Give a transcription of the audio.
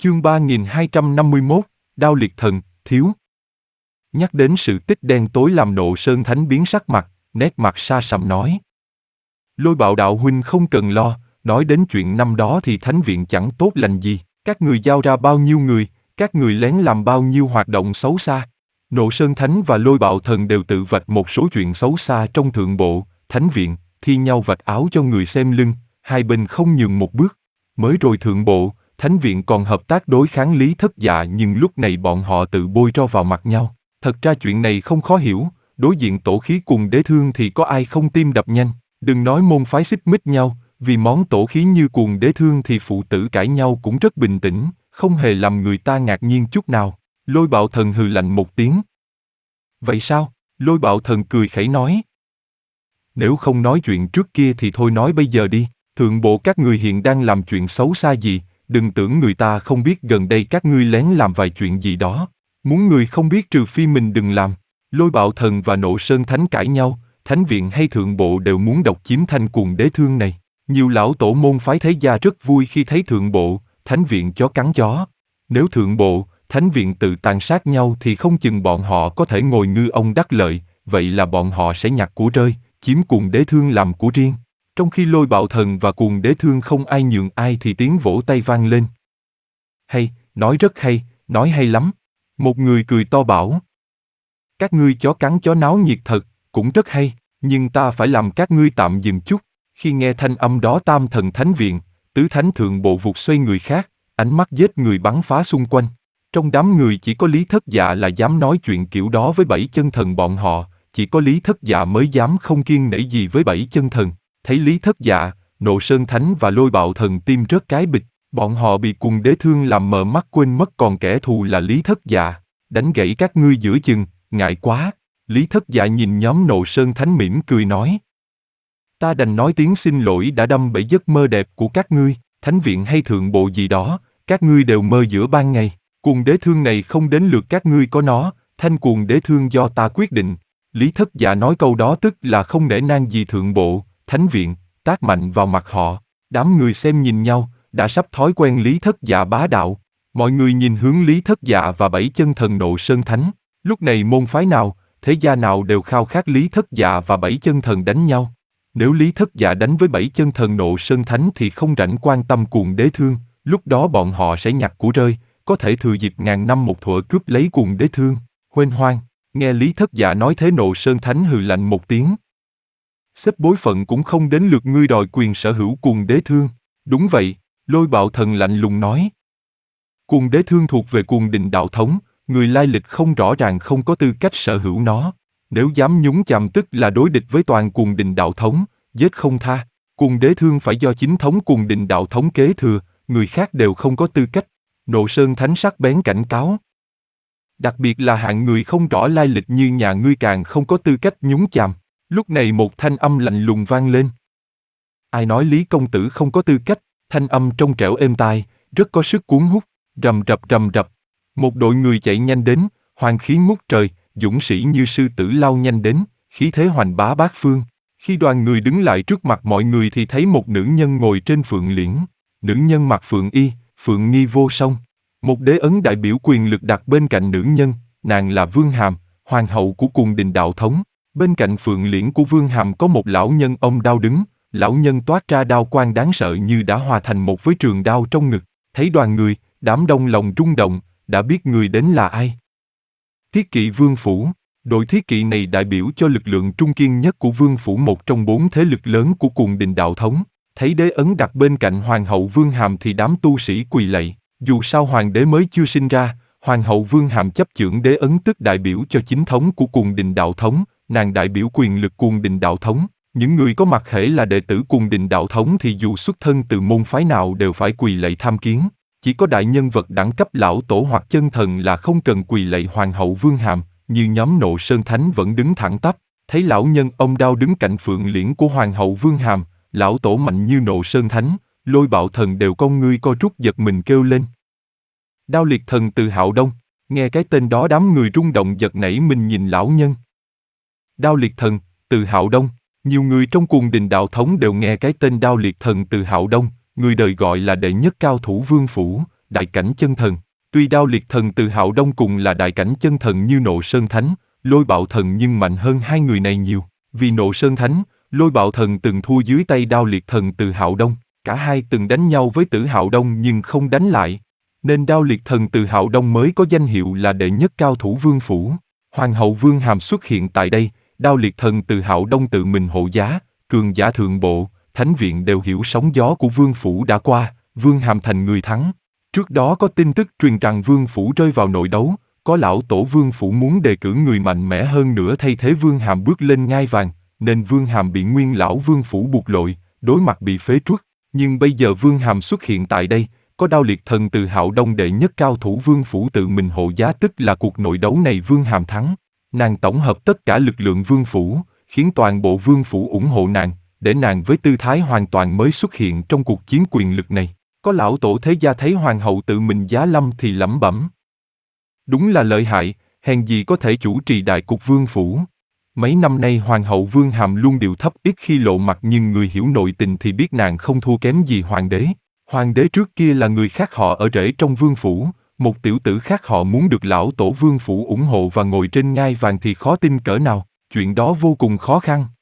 Chương 3251, Đao liệt thần, thiếu. Nhắc đến sự tích đen tối làm Nộ Sơn Thánh biến sắc mặt, nét mặt sa sầm nói. Lôi Bạo đạo huynh không cần lo, nói đến chuyện năm đó thì Thánh viện chẳng tốt lành gì, các người giao ra bao nhiêu người, các người lén làm bao nhiêu hoạt động xấu xa. Nộ Sơn Thánh và Lôi Bạo thần đều tự vạch một số chuyện xấu xa trong thượng bộ, Thánh viện, thi nhau vạch áo cho người xem lưng, hai bên không nhường một bước. Mới rồi thượng bộ, Thánh viện còn hợp tác đối kháng Lý Thất Dạ, nhưng lúc này bọn họ tự bôi tro vào mặt nhau. Thật ra chuyện này không khó hiểu, đối diện tổ khí cùng đế thương thì có ai không tim đập nhanh, đừng nói môn phái xích mích nhau, vì món tổ khí như cuồng đế thương thì phụ tử cãi nhau cũng rất bình tĩnh, không hề làm người ta ngạc nhiên chút nào. Lôi Bạo thần hừ lạnh một tiếng. Vậy sao? Lôi Bạo thần cười khẩy nói. Nếu không nói chuyện trước kia thì thôi nói bây giờ đi, thượng bộ các người hiện đang làm chuyện xấu xa gì, đừng tưởng người ta không biết gần đây các ngươi lén làm vài chuyện gì đó. Muốn người không biết trừ phi mình đừng làm. Lôi Bạo thần và Nộ Sơn Thánh cãi nhau, Thánh viện hay thượng bộ đều muốn độc chiếm thanh cuồng đế thương này. Nhiều lão tổ môn phái thế gia rất vui khi thấy thượng bộ, Thánh viện chó cắn chó. Nếu thượng bộ, Thánh viện tự tàn sát nhau thì không chừng bọn họ có thể ngồi ngư ông đắc lợi, vậy là bọn họ sẽ nhặt của rơi, chiếm cuồng đế thương làm của riêng. Trong khi Lôi Bạo thần và cuồng đế thương không ai nhường ai thì tiếng vỗ tay vang lên. Hay, nói rất hay, nói hay lắm. Một người cười to bảo. Các ngươi chó cắn chó náo nhiệt thật, cũng rất hay, nhưng ta phải làm các ngươi tạm dừng chút. Khi nghe thanh âm đó tam thần thánh viện, tứ thánh thượng bộ vụt xoay người khác, ánh mắt giết người bắn phá xung quanh. Trong đám người chỉ có Lý Thất Dạ là dám nói chuyện kiểu đó với bảy chân thần bọn họ, chỉ có Lý Thất Dạ mới dám không kiêng nể gì với bảy chân thần. Thấy Lý Thất Dạ, Nộ Sơn Thánh và Lôi Bạo thần tim rớt cái bịch, bọn họ bị cuồng đế thương làm mờ mắt quên mất còn kẻ thù là Lý Thất Dạ. Đánh gãy các ngươi giữa chừng, ngại quá. Lý Thất Dạ nhìn nhóm Nộ Sơn Thánh mỉm cười nói. Ta đành nói tiếng xin lỗi đã đâm bẫy giấc mơ đẹp của các ngươi, Thánh viện hay thượng bộ gì đó, các ngươi đều mơ giữa ban ngày. Cuồng đế thương này không đến lượt các ngươi có nó, thanh cuồng đế thương do ta quyết định. Lý Thất Dạ nói câu đó tức là không nể nang gì thượng bộ, Thánh viện, tát mạnh vào mặt họ. Đám người xem nhìn nhau, đã sắp thói quen Lý Thất Dạ bá đạo. Mọi người nhìn hướng Lý Thất Dạ và bảy chân thần Nộ Sơn Thánh. Lúc này môn phái nào, thế gia nào đều khao khát Lý Thất Dạ và bảy chân thần đánh nhau. Nếu Lý Thất Dạ đánh với bảy chân thần Nộ Sơn Thánh thì không rảnh quan tâm cuồng đế thương, lúc đó bọn họ sẽ nhặt của rơi, có thể thừa dịp ngàn năm một thuở cướp lấy cuồng đế thương. Huênh hoang, nghe Lý Thất Dạ nói thế Nộ Sơn Thánh hừ lạnh một tiếng. Xếp bối phận cũng không đến lượt ngươi đòi quyền sở hữu cuồng đế thương. Đúng vậy, Lôi Bạo thần lạnh lùng nói. Cuồng đế thương thuộc về cuồng đình đạo thống, người lai lịch không rõ ràng không có tư cách sở hữu nó. Nếu dám nhúng chàm tức là đối địch với toàn cuồng đình đạo thống, giết không tha. Cuồng đế thương phải do chính thống cuồng đình đạo thống kế thừa, người khác đều không có tư cách. Nộ Sơn Thánh sắc bén cảnh cáo. Đặc biệt là hạng người không rõ lai lịch như nhà ngươi càng không có tư cách nhúng chàm. Lúc này một thanh âm lạnh lùng vang lên. Ai nói Lý công tử không có tư cách? Thanh âm trong trẻo êm tai, rất có sức cuốn hút. Rầm rập rầm rập. Một đội người chạy nhanh đến, hoàng khí ngút trời, dũng sĩ như sư tử lao nhanh đến, khí thế hoành bá bát phương. Khi đoàn người đứng lại trước mặt mọi người thì thấy một nữ nhân ngồi trên phượng liễn. Nữ nhân mặc phượng y, phượng nghi vô song. Một đế ấn đại biểu quyền lực đặt bên cạnh nữ nhân, nàng là Vương Hàm, hoàng hậu của cuồng đình đạo thống. Bên cạnh phượng liễn của Vương Hàm có một lão nhân ôm đao đứng, lão nhân toát ra đao quang đáng sợ như đã hòa thành một với trường đao trong ngực. Thấy đoàn người, đám đông lòng rung động, đã biết người đến là ai. Thiết kỵ Vương Phủ, đội thiết kỵ này đại biểu cho lực lượng trung kiên nhất của Vương Phủ, một trong 4 thế lực lớn của cuồng đình đạo thống. Thấy đế ấn đặt bên cạnh hoàng hậu Vương Hàm thì đám tu sĩ quỳ lạy, dù sao hoàng đế mới chưa sinh ra, hoàng hậu Vương Hàm chấp chưởng đế ấn tức đại biểu cho chính thống của cuồng đình đạo thống, nàng đại biểu quyền lực cuồng đình đạo thống. Những người có mặt hễ là đệ tử cuồng đình đạo thống thì dù xuất thân từ môn phái nào đều phải quỳ lạy tham kiến. Chỉ có đại nhân vật đẳng cấp lão tổ hoặc chân thần là không cần quỳ lạy hoàng hậu Vương Hàm, như nhóm Nộ Sơn Thánh vẫn đứng thẳng tắp. Thấy lão nhân ông đao đứng cạnh phượng liễn của hoàng hậu Vương Hàm, lão tổ mạnh như Nộ Sơn Thánh, Lôi Bạo thần đều con ngươi co rút giật mình kêu lên. Đao liệt thần Từ Hạo Đông, nghe cái tên đó đám người rung động giật nảy mình nhìn lão nhân. Đao liệt thần, Từ Hạo Đông, nhiều người trong cuồng đình đạo thống đều nghe cái tên Đao liệt thần Từ Hạo Đông, người đời gọi là đệ nhất cao thủ Vương Phủ, đại cảnh chân thần. Tuy Đao Liệt Thần từ Hạo Đông cùng là đại cảnh chân thần như Nộ Sơn Thánh, Lôi Bạo Thần nhưng mạnh hơn hai người này nhiều. Vì Nộ Sơn Thánh, Lôi Bạo Thần từng thua dưới tay Đao Liệt Thần từ Hạo Đông. Cả hai từng đánh nhau với Tử Hạo Đông nhưng không đánh lại. Nên Đao Liệt Thần từ Hạo Đông mới có danh hiệu là đệ nhất cao thủ Vương Phủ. Hoàng hậu Vương Hàm xuất hiện tại đây, Đao Liệt Thần từ Hạo Đông tự mình hộ giá, cường giả thượng bộ, thánh viện đều hiểu sóng gió của Vương Phủ đã qua, Vương Hàm thành người thắng. Trước đó có tin tức truyền rằng Vương Phủ rơi vào nội đấu, có lão tổ Vương Phủ muốn đề cử người mạnh mẽ hơn nữa thay thế Vương Hàm bước lên ngai vàng, nên Vương Hàm bị nguyên lão Vương Phủ buộc lội, đối mặt bị phế truất. Nhưng bây giờ Vương Hàm xuất hiện tại đây, có Đao Liệt Thần từ Hạo Đông đệ nhất cao thủ Vương Phủ tự mình hộ giá, tức là cuộc nội đấu này Vương Hàm thắng. Nàng tổng hợp tất cả lực lượng Vương Phủ, khiến toàn bộ Vương Phủ ủng hộ nàng, để nàng với tư thái hoàn toàn mới xuất hiện trong cuộc chiến quyền lực này. Có lão tổ thế gia thấy hoàng hậu tự mình giá lâm thì lẩm bẩm. Đúng là lợi hại, hèn gì có thể chủ trì đại cục Vương Phủ. Mấy năm nay hoàng hậu Vương Hàm luôn điệu thấp ít khi lộ mặt, nhưng người hiểu nội tình thì biết nàng không thua kém gì hoàng đế. Hoàng đế trước kia là người khác họ ở rễ trong Vương Phủ, một tiểu tử khác họ muốn được lão tổ Vương Phủ ủng hộ và ngồi trên ngai vàng thì khó tin cỡ nào, chuyện đó vô cùng khó khăn.